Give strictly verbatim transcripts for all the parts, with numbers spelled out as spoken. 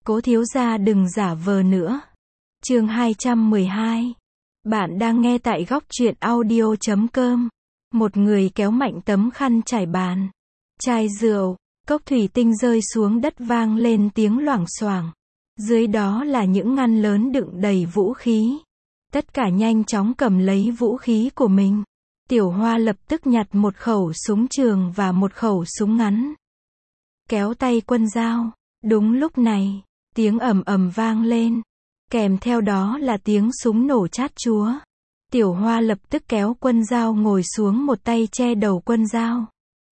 Cố thiếu gia đừng giả vờ nữa. Chương hai trăm mười hai. Bạn đang nghe tại góc truyện audio chấm com. Một người kéo mạnh tấm khăn trải bàn. Chai rượu, cốc thủy tinh rơi xuống đất vang lên tiếng loảng xoảng. Dưới đó là những ngăn lớn đựng đầy vũ khí. Tất cả nhanh chóng cầm lấy vũ khí của mình. Tiểu Hoa lập tức nhặt một khẩu súng trường và một khẩu súng ngắn. Kéo tay Quân Dao. Đúng lúc này, tiếng ầm ầm vang lên. Kèm theo đó là tiếng súng nổ chát chúa. Tiểu Hoa lập tức kéo Quân Dao ngồi xuống, một tay che đầu Quân Dao.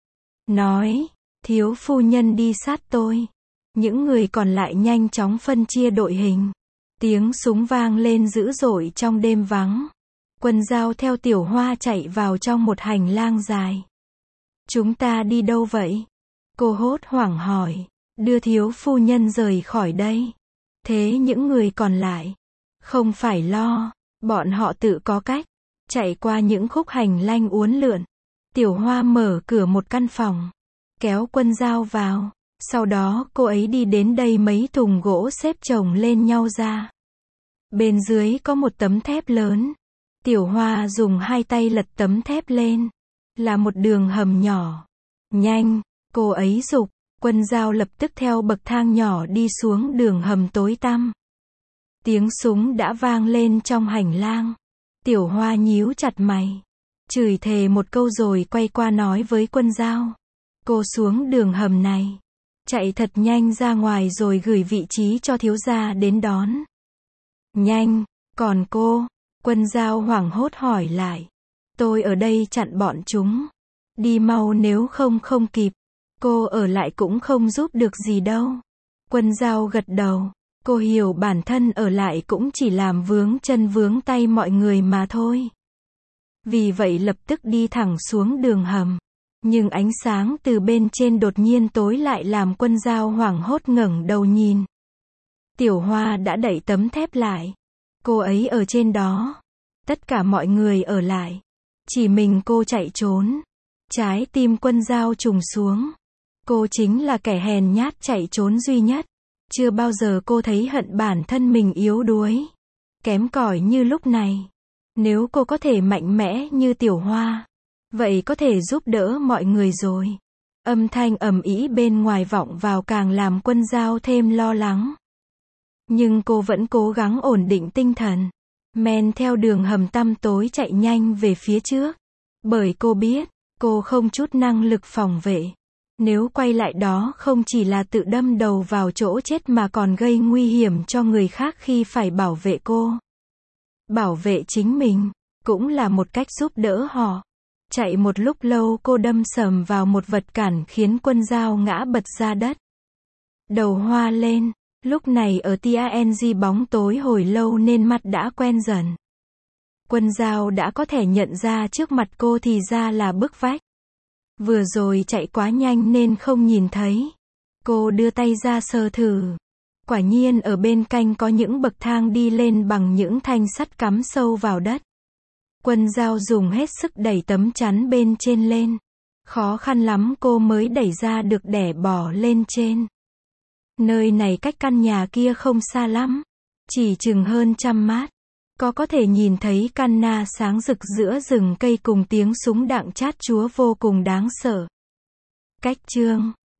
Nói, thiếu phu nhân đi sát tôi. Những người còn lại nhanh chóng phân chia đội hình. Tiếng súng vang lên dữ dội trong đêm vắng. Quân Dao theo Tiểu Hoa chạy vào trong một hành lang dài. Chúng ta đi đâu vậy? Cô hốt hoảng hỏi. Đưa thiếu phu nhân rời khỏi đây. Thế những người còn lại? Không phải lo, bọn họ tự có cách. Chạy qua những khúc hành lang uốn lượn. Tiểu Hoa mở cửa một căn phòng. Kéo Quân Dao vào. Sau đó cô ấy đi đến đây mấy thùng gỗ xếp chồng lên nhau ra. Bên dưới có một tấm thép lớn. Tiểu Hoa dùng hai tay lật tấm thép lên. Là một đường hầm nhỏ. Nhanh, cô ấy giục. Quân Dao lập tức theo bậc thang nhỏ đi xuống đường hầm tối tăm. Tiếng súng đã vang lên trong hành lang. Tiểu Hoa nhíu chặt mày. Chửi thề một câu rồi quay qua nói với Quân Dao. Cô xuống đường hầm này. Chạy thật nhanh ra ngoài rồi gửi vị trí cho thiếu gia đến đón. Nhanh, còn cô? Quân Dao hoảng hốt hỏi lại. Tôi ở đây chặn bọn chúng. Đi mau nếu không không kịp. Cô ở lại cũng không giúp được gì đâu. Quân Dao gật đầu. Cô hiểu bản thân ở lại cũng chỉ làm vướng chân vướng tay mọi người mà thôi. Vì vậy lập tức đi thẳng xuống đường hầm. Nhưng ánh sáng từ bên trên đột nhiên tối lại làm Quân Dao hoảng hốt ngẩng đầu nhìn. Tiểu Hoa đã đẩy tấm thép lại. Cô ấy ở trên đó. Tất cả mọi người ở lại. Chỉ mình cô chạy trốn. Trái tim Quân Dao trùng xuống. Cô chính là kẻ hèn nhát chạy trốn duy nhất. Chưa bao giờ cô thấy hận bản thân mình yếu đuối, kém cỏi như lúc này. Nếu cô có thể mạnh mẽ như Tiểu Hoa, vậy có thể giúp đỡ mọi người rồi. Âm thanh ầm ĩ bên ngoài vọng vào càng làm Quân Dao thêm lo lắng. Nhưng cô vẫn cố gắng ổn định tinh thần. Men theo đường hầm tăm tối chạy nhanh về phía trước. Bởi cô biết, cô không chút năng lực phòng vệ. Nếu quay lại đó không chỉ là tự đâm đầu vào chỗ chết mà còn gây nguy hiểm cho người khác khi phải bảo vệ cô. Bảo vệ chính mình, cũng là một cách giúp đỡ họ. Chạy một lúc lâu cô đâm sầm vào một vật cản khiến Quân Dao ngã bật ra đất. Đầu hoa lên, lúc này ở tang bóng tối hồi lâu nên mặt đã quen dần. Quân Dao đã có thể nhận ra trước mặt cô thì ra là bức vách. Vừa rồi chạy quá nhanh nên không nhìn thấy. Cô đưa tay ra sờ thử. Quả nhiên ở bên cạnh có những bậc thang đi lên bằng những thanh sắt cắm sâu vào đất. Quân Dao dùng hết sức đẩy tấm chắn bên trên lên. Khó khăn lắm cô mới đẩy ra được để bỏ lên trên. Nơi này cách căn nhà kia không xa lắm. Chỉ chừng hơn trăm mét. Có có thể nhìn thấy căn na sáng rực giữa rừng cây cùng tiếng súng đạn chát chúa vô cùng đáng sợ. Cách chương